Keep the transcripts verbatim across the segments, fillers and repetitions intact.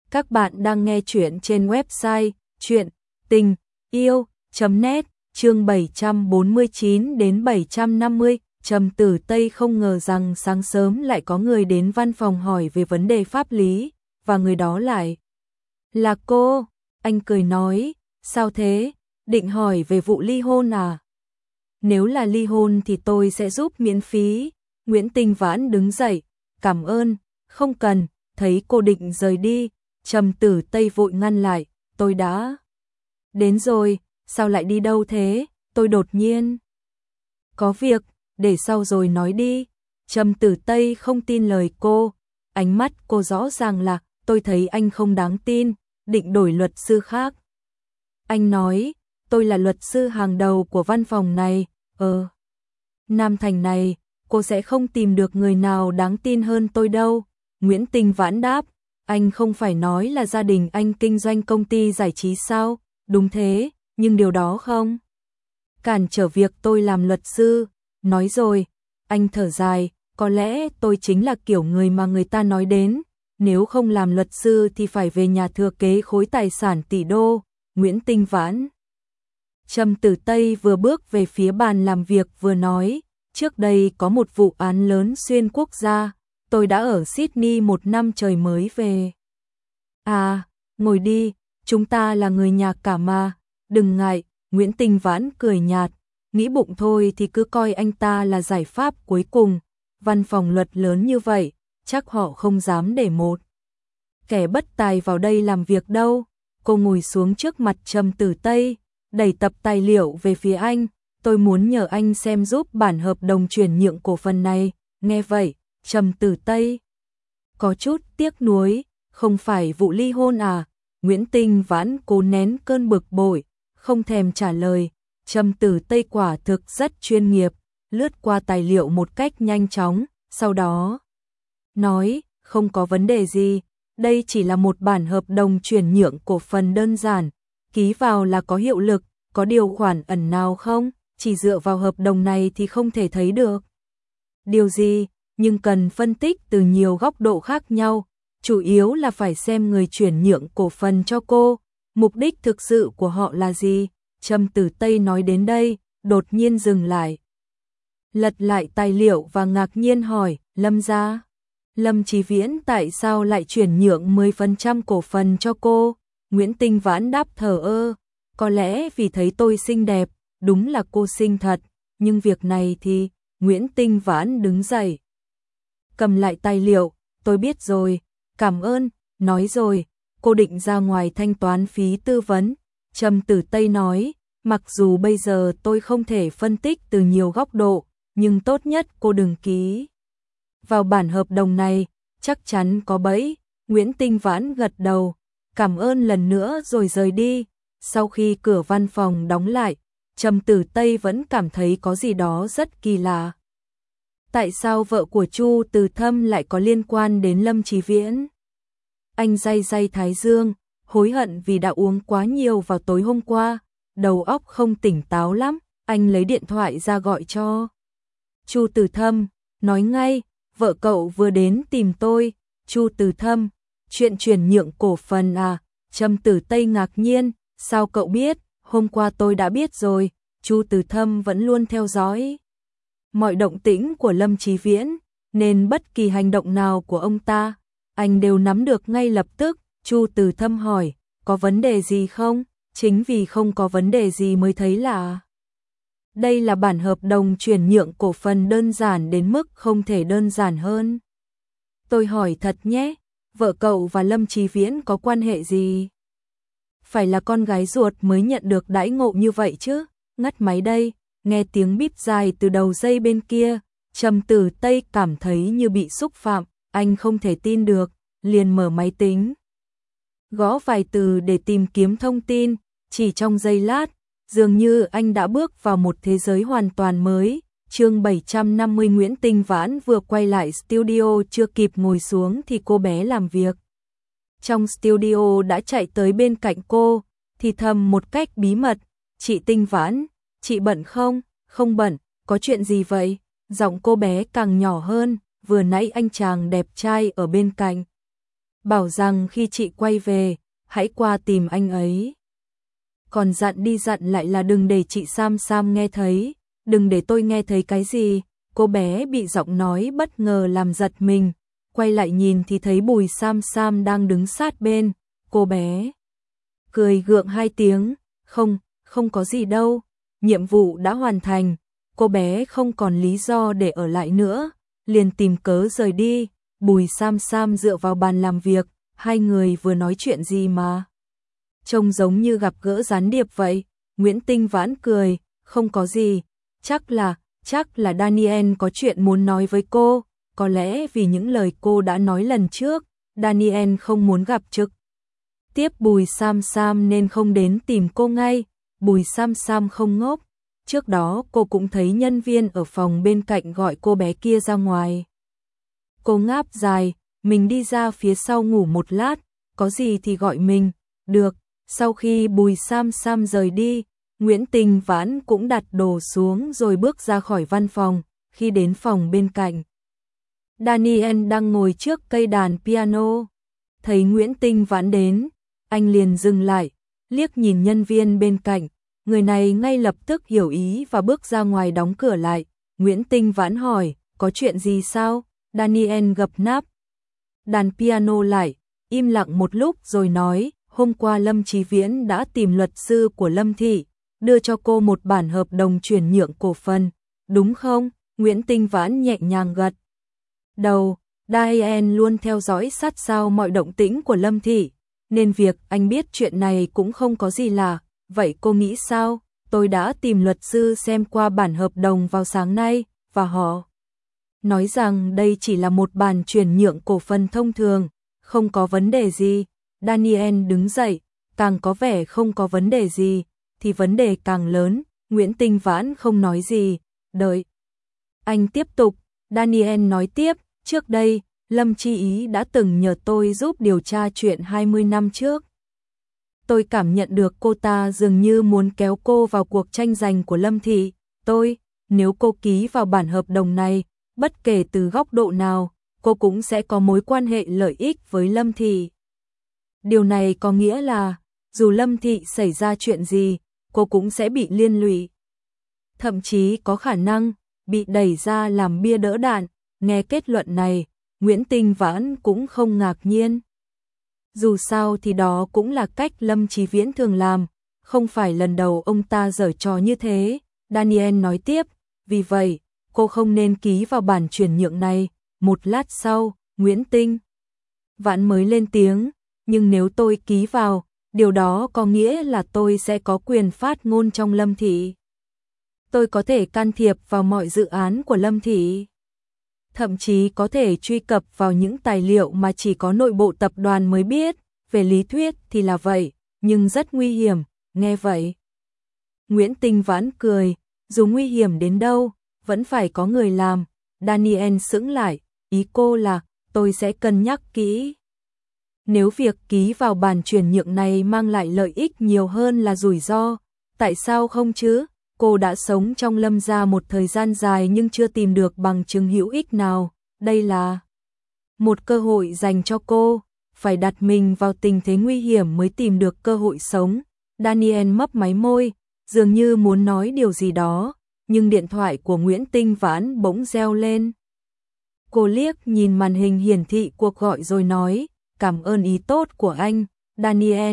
Các bạn đang nghe chuyện trên website chuyện tình yêu chấm net, chương bảy trăm bốn mươi chín đến bảy trăm năm mươi. Trầm Tử Tây không ngờ rằng sáng sớm lại có người đến văn phòng hỏi về vấn đề pháp lý, và người đó lại là cô. Anh cười nói, sao thế, định hỏi về vụ ly hôn à? Nếu là ly hôn thì tôi sẽ giúp miễn phí. Nguyễn Tinh Vãn đứng dậy, cảm ơn, không cần. Thấy cô định rời đi, Trầm Tử Tây vội ngăn lại, tôi đã đến rồi, sao lại đi đâu thế? Tôi đột nhiên có việc, để sau rồi nói đi. Trầm Tử Tây không tin lời cô, ánh mắt cô rõ ràng là, tôi thấy anh không đáng tin, định đổi luật sư khác. Anh nói, tôi là luật sư hàng đầu của văn phòng này, ờ, Nam Thành này, cô sẽ không tìm được người nào đáng tin hơn tôi đâu. Nguyễn Tinh Vãn đáp, anh không phải nói là gia đình anh kinh doanh công ty giải trí sao? Đúng thế, nhưng điều đó không cản trở việc tôi làm luật sư. Nói rồi, anh thở dài, có lẽ tôi chính là kiểu người mà người ta nói đến, nếu không làm luật sư thì phải về nhà thừa kế khối tài sản tỷ đô. Nguyễn Tinh Vãn. Trầm Tử Tây vừa bước về phía bàn làm việc vừa nói, trước đây có một vụ án lớn xuyên quốc gia, tôi đã ở Sydney một năm trời mới về. À, ngồi đi, chúng ta là người nhà cả mà, đừng ngại. Nguyễn Tinh Vãn cười nhạt, nghĩ bụng thôi thì cứ coi anh ta là giải pháp cuối cùng, văn phòng luật lớn như vậy, chắc họ không dám để một kẻ bất tài vào đây làm việc đâu. Cô ngồi xuống trước mặt Trầm Tử Tây, đẩy tập tài liệu về phía anh, tôi muốn nhờ anh xem giúp bản hợp đồng chuyển nhượng cổ phần này. Nghe vậy, Trầm Tử Tây có chút tiếc nuối, không phải vụ ly hôn à? Nguyễn Tinh Vãn cố nén cơn bực bội, không thèm trả lời. Trầm Tử Tây quả thực rất chuyên nghiệp, lướt qua tài liệu một cách nhanh chóng, sau đó nói, không có vấn đề gì, đây chỉ là một bản hợp đồng chuyển nhượng cổ phần đơn giản, ký vào là có hiệu lực, có điều khoản ẩn nào không? Chỉ dựa vào hợp đồng này thì không thể thấy được điều gì, nhưng cần phân tích từ nhiều góc độ khác nhau, chủ yếu là phải xem người chuyển nhượng cổ phần cho cô, mục đích thực sự của họ là gì. Trầm Tử Tây nói đến đây, đột nhiên dừng lại, lật lại tài liệu và ngạc nhiên hỏi, Lâm gia, Lâm Chí Viễn tại sao lại chuyển nhượng mười phần trăm cổ phần cho cô? Nguyễn Tinh Vãn đáp thờ ơ, có lẽ vì thấy tôi xinh đẹp. Đúng là cô xinh thật, nhưng việc này thì... Nguyễn Tinh Vãn đứng dậy, cầm lại tài liệu, tôi biết rồi, cảm ơn. Nói rồi, cô định ra ngoài thanh toán phí tư vấn. Trầm Tử Tây nói, mặc dù bây giờ tôi không thể phân tích từ nhiều góc độ, nhưng tốt nhất cô đừng ký vào bản hợp đồng này, chắc chắn có bẫy. Nguyễn Tinh Vãn gật đầu, cảm ơn lần nữa rồi rời đi. Sau khi cửa văn phòng đóng lại, Trầm Tử Tây vẫn cảm thấy có gì đó rất kỳ lạ. Tại sao vợ của Chu Từ Thâm lại có liên quan đến Lâm Chí Viễn? Anh day day thái dương, hối hận vì đã uống quá nhiều vào tối hôm qua, đầu óc không tỉnh táo lắm. Anh lấy điện thoại ra gọi cho Chu Từ Thâm, nói ngay, vợ cậu vừa đến tìm tôi. Chu Từ Thâm, chuyện chuyển nhượng cổ phần à? Trầm Tử Tây ngạc nhiên, sao cậu biết? Hôm qua tôi đã biết rồi. Chu Từ Thâm vẫn luôn theo dõi mọi động tĩnh của Lâm Chí Viễn, nên bất kỳ hành động nào của ông ta, anh đều nắm được ngay lập tức. Chu Từ Thâm hỏi, có vấn đề gì không? Chính vì không có vấn đề gì mới thấy lạ. Đây là bản hợp đồng chuyển nhượng cổ phần đơn giản đến mức không thể đơn giản hơn. Tôi hỏi thật nhé, vợ cậu và Lâm Chí Viễn có quan hệ gì? Phải là con gái ruột mới nhận được đãi ngộ như vậy chứ? Ngắt máy đây, nghe tiếng bíp dài từ đầu dây bên kia, Trầm Tử Tây cảm thấy như bị xúc phạm, anh không thể tin được, liền mở máy tính, gõ vài từ để tìm kiếm thông tin. Chỉ trong giây lát, dường như anh đã bước vào một thế giới hoàn toàn mới. Chương bảy trăm năm mươi. Nguyễn Tinh Vãn vừa quay lại studio, chưa kịp ngồi xuống thì cô bé làm việc trong studio đã chạy tới bên cạnh cô, thì thầm một cách bí mật, chị Tinh Vãn, chị bận không? Không bận, có chuyện gì vậy? Giọng cô bé càng nhỏ hơn, vừa nãy anh chàng đẹp trai ở bên cạnh bảo rằng khi chị quay về, hãy qua tìm anh ấy. Còn dặn đi dặn lại là đừng để chị Sam Sam nghe thấy, đừng để tôi nghe thấy cái gì. Cô bé bị giọng nói bất ngờ làm giật mình, quay lại nhìn thì thấy Bùi Sam Sam đang đứng sát bên. Cô bé cười gượng hai tiếng, không, không có gì đâu, nhiệm vụ đã hoàn thành. Cô bé không còn lý do để ở lại nữa, liền tìm cớ rời đi. Bùi Sam Sam dựa vào bàn làm việc, hai người vừa nói chuyện gì mà trông giống như gặp gỡ gián điệp vậy. Nguyễn Tinh Vãn cười, không có gì, chắc là, chắc là Daniel có chuyện muốn nói với cô, có lẽ vì những lời cô đã nói lần trước, Daniel không muốn gặp trực tiếp Bùi Sam Sam nên không đến tìm cô ngay. Bùi Sam Sam không ngốc, trước đó cô cũng thấy nhân viên ở phòng bên cạnh gọi cô bé kia ra ngoài. Cô ngáp dài, mình đi ra phía sau ngủ một lát, có gì thì gọi mình, được. Sau khi Bùi Sam Sam rời đi, Nguyễn Tinh Vãn cũng đặt đồ xuống rồi bước ra khỏi văn phòng. Khi đến phòng bên cạnh, Daniel đang ngồi trước cây đàn piano. Thấy Nguyễn Tinh Vãn đến, anh liền dừng lại, liếc nhìn nhân viên bên cạnh. Người này ngay lập tức hiểu ý và bước ra ngoài đóng cửa lại. Nguyễn Tinh Vãn hỏi, có chuyện gì sao? Daniel gập nắp đàn piano lại, im lặng một lúc rồi nói, hôm qua Lâm Chí Viễn đã tìm luật sư của Lâm Thị, đưa cho cô một bản hợp đồng chuyển nhượng cổ phần, đúng không? Nguyễn Tinh Vãn nhẹ nhàng gật đầu. Daniel luôn theo dõi sát sao mọi động tĩnh của Lâm Thị, nên việc anh biết chuyện này cũng không có gì lạ. Vậy cô nghĩ sao? Tôi đã tìm luật sư xem qua bản hợp đồng vào sáng nay, và họ nói rằng đây chỉ là một bản chuyển nhượng cổ phần thông thường, không có vấn đề gì. Daniel đứng dậy, càng có vẻ không có vấn đề gì, thì vấn đề càng lớn. Nguyễn Tinh Vãn không nói gì, đợi anh tiếp tục. Daniel nói tiếp, trước đây, Lâm Chi Ý đã từng nhờ tôi giúp điều tra chuyện hai mươi năm trước. Tôi cảm nhận được cô ta dường như muốn kéo cô vào cuộc tranh giành của Lâm Thị. Tôi, nếu cô ký vào bản hợp đồng này, bất kể từ góc độ nào, cô cũng sẽ có mối quan hệ lợi ích với Lâm Thị. Điều này có nghĩa là, dù Lâm Thị xảy ra chuyện gì, cô cũng sẽ bị liên lụy. Thậm chí có khả năng bị đẩy ra làm bia đỡ đạn. Nghe kết luận này, Nguyễn Tinh Vãn cũng không ngạc nhiên. Dù sao thì đó cũng là cách Lâm Chí Viễn thường làm, không phải lần đầu ông ta giở trò như thế. Daniel nói tiếp, vì vậy, cô không nên ký vào bản chuyển nhượng này. Một lát sau, Nguyễn Tinh Vãn mới lên tiếng, nhưng nếu tôi ký vào, điều đó có nghĩa là tôi sẽ có quyền phát ngôn trong Lâm Thị. Tôi có thể can thiệp vào mọi dự án của Lâm Thị. Thậm chí có thể truy cập vào những tài liệu mà chỉ có nội bộ tập đoàn mới biết. Về lý thuyết thì là vậy, nhưng rất nguy hiểm. Nghe vậy, Nguyễn Tinh Vãn cười, dù nguy hiểm đến đâu, vẫn phải có người làm. Daniel sững lại, ý cô là, tôi sẽ cân nhắc kỹ. Nếu việc ký vào bản chuyển nhượng này mang lại lợi ích nhiều hơn là rủi ro, tại sao không chứ? Cô đã sống trong Lâm gia một thời gian dài nhưng chưa tìm được bằng chứng hữu ích nào. Đây là một cơ hội dành cho cô, phải đặt mình vào tình thế nguy hiểm mới tìm được cơ hội sống. Daniel mấp máy môi, dường như muốn nói điều gì đó, nhưng điện thoại của Nguyễn Tinh Vãn bỗng reo lên. Cô liếc nhìn màn hình hiển thị cuộc gọi rồi nói, cảm ơn ý tốt của anh, Daniel.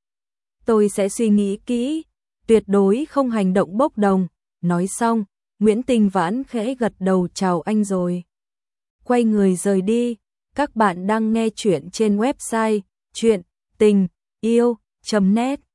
Tôi sẽ suy nghĩ kỹ, tuyệt đối không hành động bốc đồng. Nói xong, Nguyễn Tinh Vãn khẽ gật đầu chào anh rồi quay người rời đi. Các bạn đang nghe chuyện trên website chuyện tình yêu chấm net